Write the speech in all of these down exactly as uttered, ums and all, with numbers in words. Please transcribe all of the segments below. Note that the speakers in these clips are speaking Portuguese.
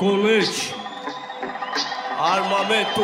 colete, armamento,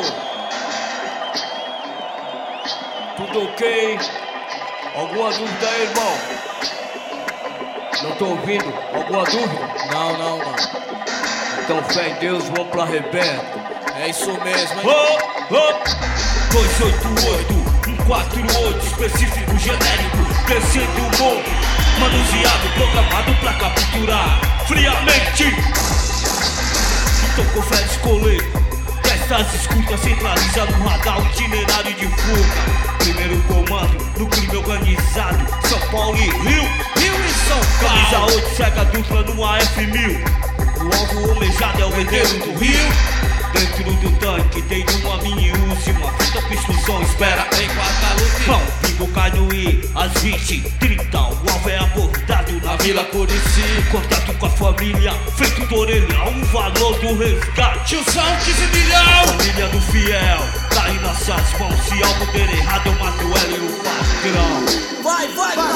tudo ok? Alguma dúvida aí, irmão? Não tô ouvindo? Alguma dúvida? Não, não, não. Então fé em Deus, vamos pro arrebento. É isso mesmo, hein? Oh, oh. dois oito oito, um quatro oito, específico, genérico, descendo o morro, manuseado, programado pra capturar friamente. Então confere escolher, testas escutas, centraliza no radar, itinerário de fuga. Primeiro comando, no crime organizado, São Paulo e Rio, Rio e São Paulo. Camisa oito, cega dupla no A F mil. O alvo almejado é o herdeiro do Rio. Dentro do tanque tem uma mini Uzi, uma fita pistoção, espera em Guadalupe. Pão, Bingo, Canuí, às vinte e trinta, o alvo é abordado na Vila Curici. Contato com a família, feito do orelhão, o valor do resgate. Tiozão, quinze milhão. Família do fiel, tá aí nas mãos. Se algo der errado, eu mato ela e o patrão. Vai, vai, vai,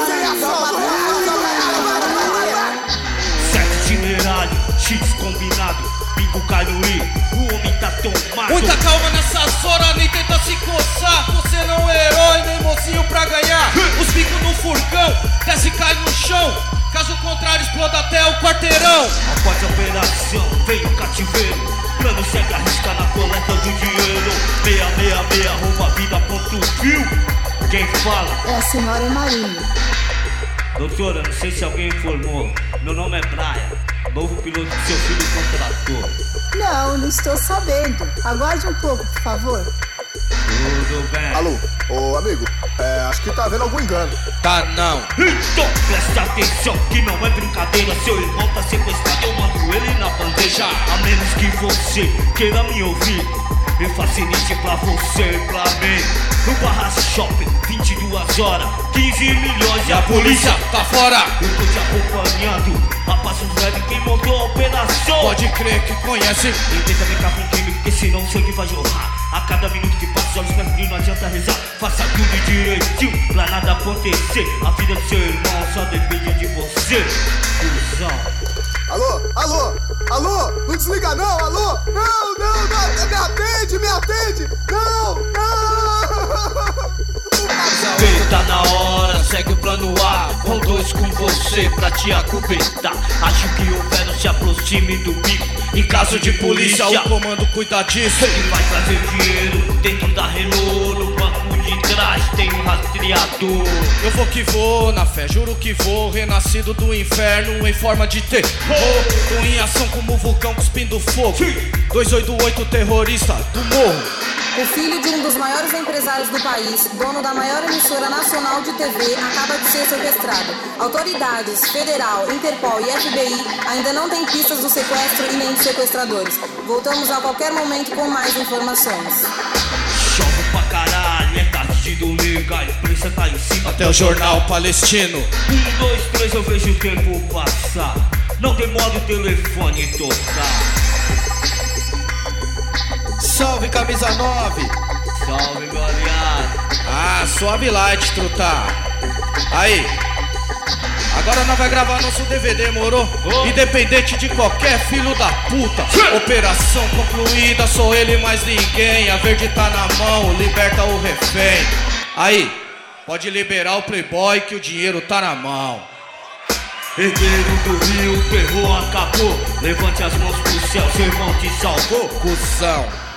Sete itinerário, X combinado. Bingo, Canuí, o homem tá tomado. Muita calma nessas horas, nem tenta se coçar. Você não é herói, nem mocinho pra ganhar. Os bicos no furgão, desce e cai no chão. Caso contrário, exploda até o quarteirão. Após a operação, veio o cativeiro. Plano segue a risca na coleta do dinheiro. Meia, meia, meia, rouba a vida, ponto viu. Quem fala? É a senhora Marinho. Doutora, não sei se alguém informou. Meu nome é Brian, novo piloto que seu filho contratou. Não, não estou sabendo. Aguarde um pouco, por favor. Tudo bem. Alô, ô amigo, é, acho que tá havendo algum engano. Tá não. Então presta atenção que não é brincadeira. Seu irmão tá sequestrado, eu mando ele na bandeja. A menos que você queira me ouvir, eu facilite pra você e pra mim. No Barra Shopping, vinte e duas horas, quinze milhões E a polícia tá fora. Eu tô te acompanhando, a passos leve quem montou a operação. Pode crer que conhece. E tenta brincar com o crime, porque senão o sangue vai jorrar. A cada minuto que passa, os olhos pra frio, não adianta rezar. Faça tudo direitinho, pra nada acontecer. A vida do seu irmão só depende de você, cuzão. Alô, alô, alô, não desliga não, alô. Não, não, não, me atende, me atende. Não, não. Tá na hora, segue o plano A. Vão dois com você pra te acobertar. Acho que o velho se aproxime do bico. Em caso de polícia, O comando cuida disso. ele vai trazer dinheiro dentro da Renault. No banco de trás tem um rastreador. Eu vou que vou, na fé, juro que vou. Renascido do inferno em forma de terror. Tô em ação como vulcão cuspindo fogo. dois oito oito, terrorista do morro. O filho de um dos maiores empresários do país, dono da maior emissora nacional de T V, acaba de ser sequestrado. Autoridades, federal, Interpol e F B I ainda não têm pistas do sequestro e nem dos sequestradores. Voltamos a qualquer momento com mais informações. Chove pra caralho, é tarde de domingo, a imprensa tá em cima. Até o jornal palestino. Um, dois, três, eu vejo o tempo passar. Não demora o telefone tocar. Salve camisa nove. Salve, meu aliado. Ah, suave light, truta. Aí. Agora nós vai gravar nosso D V D, moro? Oh. Independente de qualquer filho da puta. Operação concluída, sou ele mais ninguém. A verde tá na mão, liberta o refém. Aí, pode liberar o playboy que o dinheiro tá na mão. Herdeiro do Rio, o terror acabou. Levante as mãos pro céu, seu irmão te salvou. Cusão.